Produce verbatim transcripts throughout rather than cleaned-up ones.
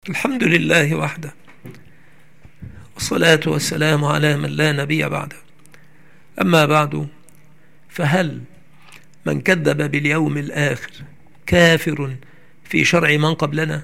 الحمد لله وحده، والصلاة والسلام على من لا نبي بعده. أما بعد، فهل من كذب باليوم الآخر كافر في شرع من قبلنا؟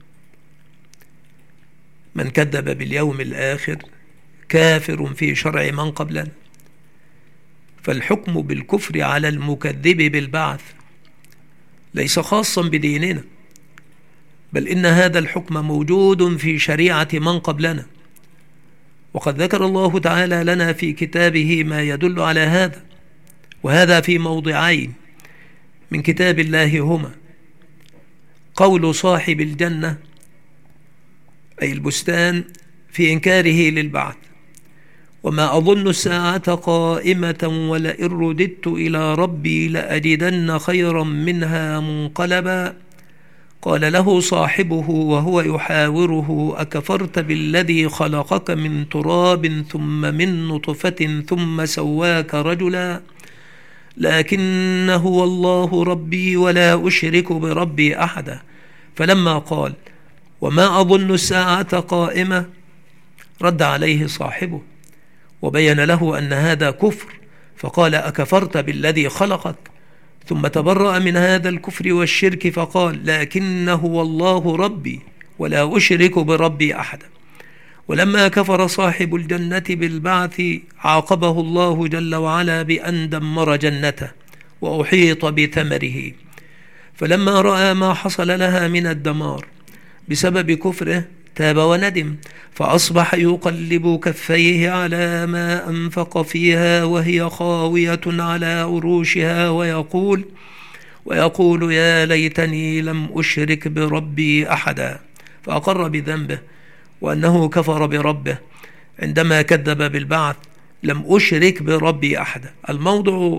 من كذب باليوم الآخر كافر في شرع من قبلنا، فالحكم بالكفر على المكذب بالبعث ليس خاصا بديننا، بل إن هذا الحكم موجود في شريعة من قبلنا، وقد ذكر الله تعالى لنا في كتابه ما يدل على هذا، وهذا في موضعين من كتاب الله هما: قول صاحب الجنة أي البستان في إنكاره للبعث: وما أظن الساعة قائمة ولئن رددت إلى ربي لأجدن خيرا منها منقلبا. قال له صاحبه وهو يحاوره: أكفرت بالذي خلقك من تراب ثم من نطفة ثم سواك رجلا لكن هو الله ربي ولا أشرك بربي أحدا. فلما قال: وما أظن الساعة قائمة، رد عليه صاحبه وبين له أن هذا كفر، فقال: أكفرت بالذي خلقك؟ ثم تبرأ من هذا الكفر والشرك فقال: لكنه والله ربي ولا أشرك بربي أحدا. ولما كفر صاحب الجنة بالبعث عاقبه الله جل وعلا بأن دمر جنته وأحيط بثمره، فلما رأى ما حصل لها من الدمار بسبب كفره تاب وندم، فأصبح يقلب كفيه على ما أنفق فيها وهي خاوية على عروشها ويقول ويقول يا ليتني لم أشرك بربي أحدا. فأقر بذنبه وأنه كفر بربه عندما كذب بالبعث: لم أشرك بربي أحدا. الموضع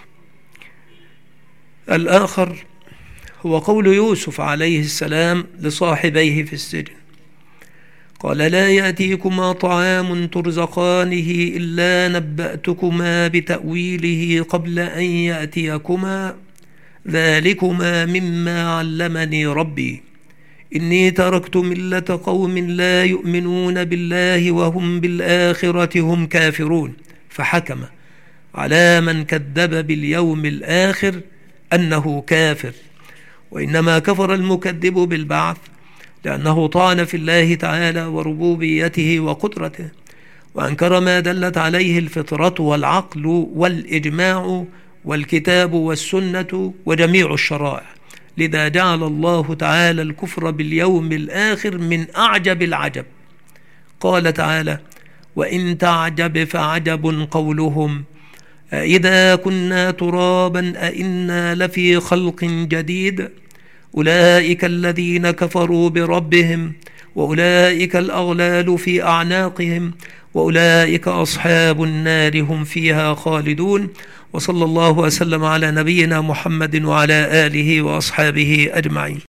الآخر هو قول يوسف عليه السلام لصاحبيه في السجن: قال: لا يأتيكما طعام ترزقانه إلا نبأتكما بتأويله قبل أن يأتيكما ذلكما مما علمني ربي إني تركت ملة قوم لا يؤمنون بالله وهم بالآخرة هم كافرون. فحكم على من كذب باليوم الآخر أنه كافر، وإنما كفر المكذب بالبعث لأنه طعن في الله تعالى وربوبيته وقدرته، وأنكر ما دلت عليه الفطرة والعقل والإجماع والكتاب والسنة وجميع الشرائع. لذا جعل الله تعالى الكفر باليوم الآخر من أعجب العجب. قال تعالى: وإن تعجب فعجب قولهم أإذا كنا ترابا أإنا لفي خلق جديد أولئك الذين كفروا بربهم وأولئك الأغلال في أعناقهم وأولئك أصحاب النار هم فيها خالدون. وصلى الله وسلم على نبينا محمد وعلى آله وأصحابه أجمعين.